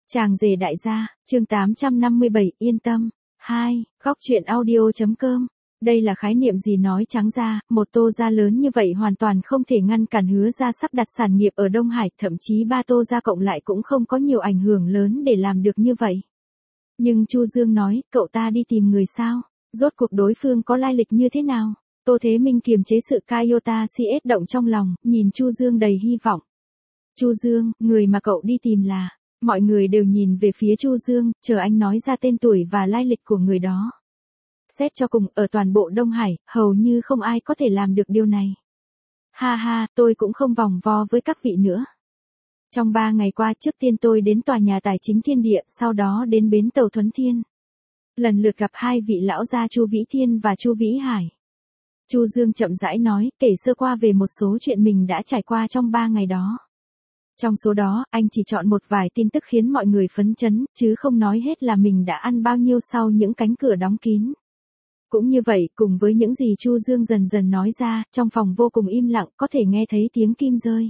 Chàng rể đại gia, chương 857, yên tâm. 2. Góc truyện audio.com. Đây là khái niệm gì nói trắng ra, một Tô gia lớn như vậy hoàn toàn không thể ngăn cản Hứa gia sắp đặt sản nghiệp ở Đông Hải, thậm chí ba Tô gia cộng lại cũng không có nhiều ảnh hưởng lớn để làm được như vậy. Nhưng Chu Dương nói, cậu ta đi tìm người sao? Rốt cuộc đối phương có lai lịch như thế nào? Tô Thế Minh kiềm chế sự Kayota CS động trong lòng, nhìn Chu Dương đầy hy vọng. Chu Dương, người mà cậu đi tìm là... Mọi người đều nhìn về phía Chu Dương, chờ anh nói ra tên tuổi và lai lịch của người đó. Xét cho cùng, ở toàn bộ Đông Hải, hầu như không ai có thể làm được điều này. Ha ha, tôi cũng không vòng vo với các vị nữa. Trong 3 ngày qua, trước tiên tôi đến tòa nhà tài chính Thiên Địa, sau đó đến bến tàu Thuấn Thiên. Lần lượt gặp hai vị lão gia Chu Vĩ Thiên và Chu Vĩ Hải. Chu Dương chậm rãi nói, kể sơ qua về một số chuyện mình đã trải qua trong 3 ngày đó. Trong số đó, anh chỉ chọn một vài tin tức khiến mọi người phấn chấn, chứ không nói hết là mình đã ăn bao nhiêu sau những cánh cửa đóng kín. Cũng như vậy, cùng với những gì Chu Dương dần dần nói ra, trong phòng vô cùng im lặng, có thể nghe thấy tiếng kim rơi.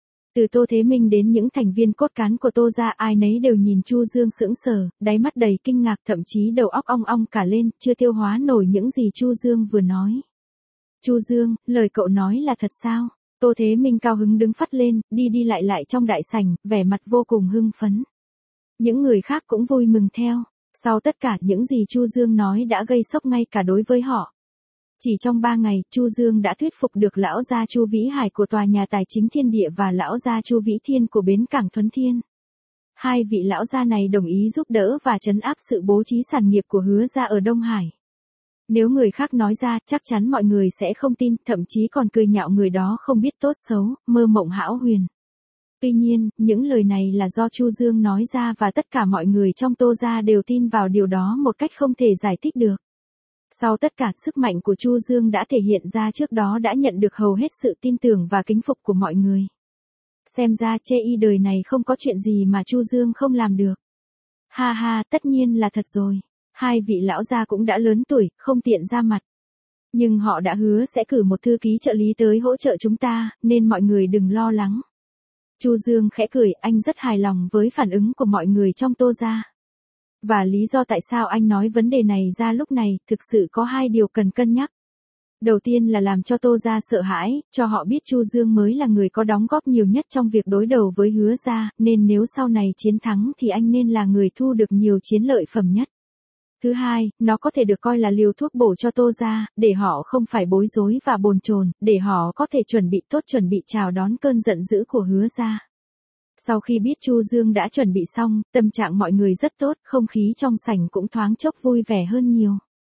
Từ Tô Thế Minh đến những thành viên cốt cán của Tô gia, ai nấy đều nhìn Chu Dương sững sờ, đáy mắt đầy kinh ngạc, thậm chí đầu óc ong ong cả lên, chưa tiêu hóa nổi những gì Chu Dương vừa nói. Chu Dương, lời cậu nói là thật sao? Tô Thế Minh cao hứng đứng phắt lên, đi đi lại lại trong đại sảnh, vẻ mặt vô cùng hưng phấn. Những người khác cũng vui mừng theo. Sau tất cả những gì Chu Dương nói đã gây sốc ngay cả đối với họ. Chỉ trong 3 ngày, Chu Dương đã thuyết phục được lão gia Chu Vĩ Hải của tòa nhà tài chính Thiên Địa và lão gia Chu Vĩ Thiên của bến cảng Thuấn Thiên. Hai vị lão gia này đồng ý giúp đỡ và trấn áp sự bố trí sản nghiệp của Hứa gia ở Đông Hải. Nếu người khác nói ra, chắc chắn mọi người sẽ không tin, thậm chí còn cười nhạo người đó không biết tốt xấu, mơ mộng hão huyền. Tuy nhiên, những lời này là do Chu Dương nói ra và tất cả mọi người trong Tô gia đều tin vào điều đó một cách không thể giải thích được. Sau tất cả, sức mạnh của Chu Dương đã thể hiện ra trước đó đã nhận được hầu hết sự tin tưởng và kính phục của mọi người. Xem ra chê y đời này không có chuyện gì mà Chu Dương không làm được. Ha ha, tất nhiên là thật rồi. Hai vị lão gia cũng đã lớn tuổi, không tiện ra mặt. Nhưng họ đã hứa sẽ cử một thư ký trợ lý tới hỗ trợ chúng ta, nên mọi người đừng lo lắng. Chu Dương khẽ cười, anh rất hài lòng với phản ứng của mọi người trong Tô gia. Và lý do tại sao anh nói vấn đề này ra lúc này, thực sự có 2 điều cần cân nhắc. Đầu tiên là làm cho Tô gia sợ hãi, cho họ biết Chu Dương mới là người có đóng góp nhiều nhất trong việc đối đầu với Hứa gia, nên nếu sau này chiến thắng thì anh nên là người thu được nhiều chiến lợi phẩm nhất. Thứ hai, nó có thể được coi là liều thuốc bổ cho Tô gia, để họ không phải bối rối và bồn chồn, để họ có thể chuẩn bị chào đón cơn giận dữ của Hứa gia. Sau khi biết Chu Dương đã chuẩn bị xong, tâm trạng mọi người rất tốt, không khí trong sảnh cũng thoáng chốc vui vẻ hơn nhiều.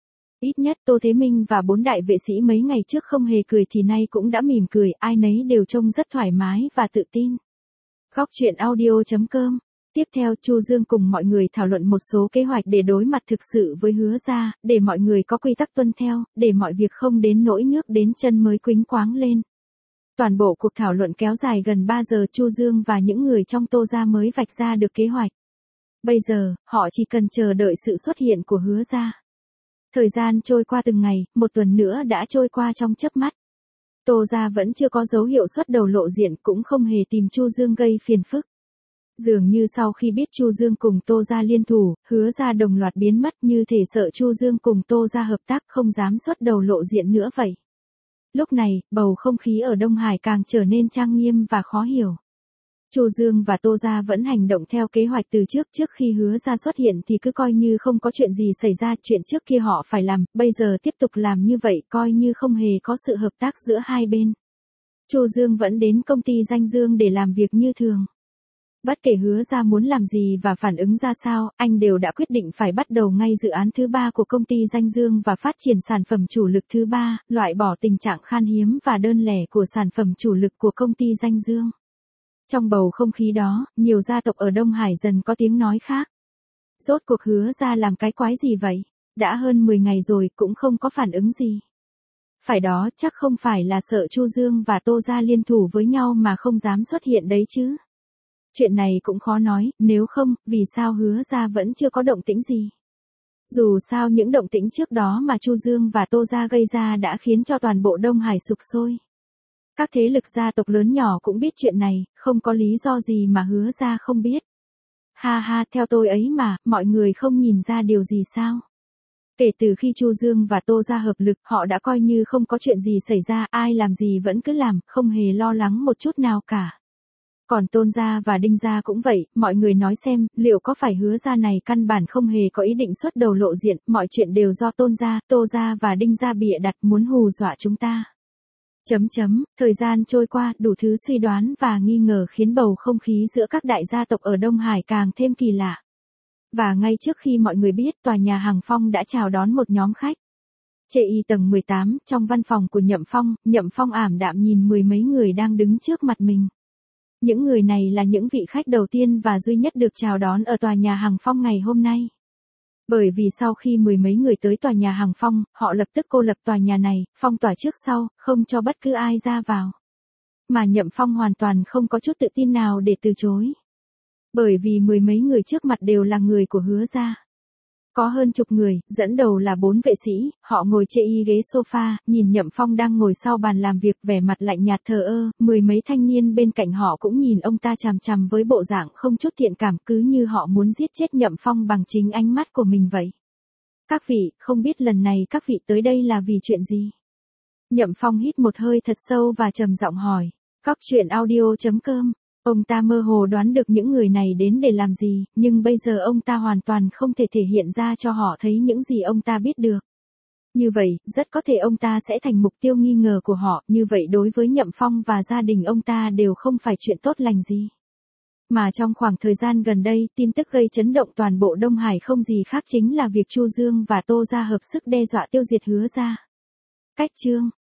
Ít nhất Tô Thế Minh và 4 đại vệ sĩ mấy ngày trước không hề cười thì nay cũng đã mỉm cười, ai nấy đều trông rất thoải mái và tự tin. Góc truyện audio.com. Tiếp theo, Chu Dương cùng mọi người thảo luận một số kế hoạch để đối mặt thực sự với Hứa gia, để mọi người có quy tắc tuân theo, để mọi việc không đến nỗi nước đến chân mới quĩnh quáng lên. Toàn bộ cuộc thảo luận kéo dài gần 3 giờ, Chu Dương và những người trong Tô gia mới vạch ra được kế hoạch. Bây giờ, họ chỉ cần chờ đợi sự xuất hiện của Hứa gia. Thời gian trôi qua từng ngày, một tuần nữa đã trôi qua trong chớp mắt. Tô gia vẫn chưa có dấu hiệu xuất đầu lộ diện, cũng không hề tìm Chu Dương gây phiền phức. Dường như sau khi biết Chu Dương cùng Tô gia liên thủ, Hứa gia đồng loạt biến mất, như thể sợ Chu Dương cùng Tô gia hợp tác, không dám xuất đầu lộ diện nữa vậy. Lúc này, bầu không khí ở Đông Hải càng trở nên trang nghiêm và khó hiểu. Chu Dương và Tô gia vẫn hành động theo kế hoạch từ trước khi Hứa gia xuất hiện thì cứ coi như không có chuyện gì xảy ra, chuyện trước kia họ phải làm, bây giờ tiếp tục làm như vậy coi như không hề có sự hợp tác giữa hai bên. Chu Dương vẫn đến công ty Danh Dương để làm việc như thường. Bất kể Hứa gia muốn làm gì và phản ứng ra sao, anh đều đã quyết định phải bắt đầu ngay dự án thứ 3 của công ty Danh Dương và phát triển sản phẩm chủ lực thứ 3, loại bỏ tình trạng khan hiếm và đơn lẻ của sản phẩm chủ lực của công ty Danh Dương. Trong bầu không khí đó, nhiều gia tộc ở Đông Hải dần có tiếng nói khác. Rốt cuộc Hứa gia làm cái quái gì vậy? Đã hơn 10 ngày rồi cũng không có phản ứng gì. Phải đó, chắc không phải là sợ Chu Dương và Tô gia liên thủ với nhau mà không dám xuất hiện đấy chứ. Chuyện này cũng khó nói, nếu không, vì sao Hứa gia vẫn chưa có động tĩnh gì? Dù sao những động tĩnh trước đó mà Chu Dương và Tô gia gây ra đã khiến cho toàn bộ Đông Hải sục sôi. Các thế lực gia tộc lớn nhỏ cũng biết chuyện này, không có lý do gì mà Hứa gia không biết. Ha ha, theo tôi ấy mà, mọi người không nhìn ra điều gì sao? Kể từ khi Chu Dương và Tô Gia hợp lực, họ đã coi như không có chuyện gì xảy ra, ai làm gì vẫn cứ làm, không hề lo lắng một chút nào cả. Còn Tôn Gia và Đinh Gia cũng vậy, mọi người nói xem, liệu có phải Hứa Gia này căn bản không hề có ý định xuất đầu lộ diện, mọi chuyện đều do Tôn Gia, Tô Gia và Đinh Gia bịa đặt muốn hù dọa chúng ta. Thời gian trôi qua, đủ thứ suy đoán và nghi ngờ khiến bầu không khí giữa các đại gia tộc ở Đông Hải càng thêm kỳ lạ. Và ngay trước khi mọi người biết, tòa nhà Hàng Phong đã chào đón một nhóm khách. Chê y tầng 18, trong văn phòng của Nhậm Phong ảm đạm nhìn mười mấy người đang đứng trước mặt mình. Những người này là những vị khách đầu tiên và duy nhất được chào đón ở tòa nhà Hàng Phong ngày hôm nay. Bởi vì sau khi mười mấy người tới tòa nhà Hàng Phong, họ lập tức cô lập tòa nhà này, phong tỏa trước sau, không cho bất cứ ai ra vào. Mà Nhậm Phong hoàn toàn không có chút tự tin nào để từ chối. Bởi vì mười mấy người trước mặt đều là người của Hứa Gia. Có hơn chục người, dẫn đầu là 4 vệ sĩ, họ ngồi chê y ghế sofa, nhìn Nhậm Phong đang ngồi sau bàn làm việc vẻ mặt lạnh nhạt thờ ơ, mười mấy thanh niên bên cạnh họ cũng nhìn ông ta chằm chằm với bộ dạng không chút thiện cảm, cứ như họ muốn giết chết Nhậm Phong bằng chính ánh mắt của mình vậy. Các vị, không biết lần này các vị tới đây là vì chuyện gì? Nhậm Phong hít một hơi thật sâu và trầm giọng hỏi. Góc truyện audio.com. Ông ta mơ hồ đoán được những người này đến để làm gì, nhưng bây giờ ông ta hoàn toàn không thể thể hiện ra cho họ thấy những gì ông ta biết được. Như vậy, rất có thể ông ta sẽ thành mục tiêu nghi ngờ của họ, như vậy đối với Nhậm Phong và gia đình ông ta đều không phải chuyện tốt lành gì. Mà trong khoảng thời gian gần đây, tin tức gây chấn động toàn bộ Đông Hải không gì khác chính là việc Chu Dương và Tô Gia hợp sức đe dọa tiêu diệt Hứa Gia. Cách chương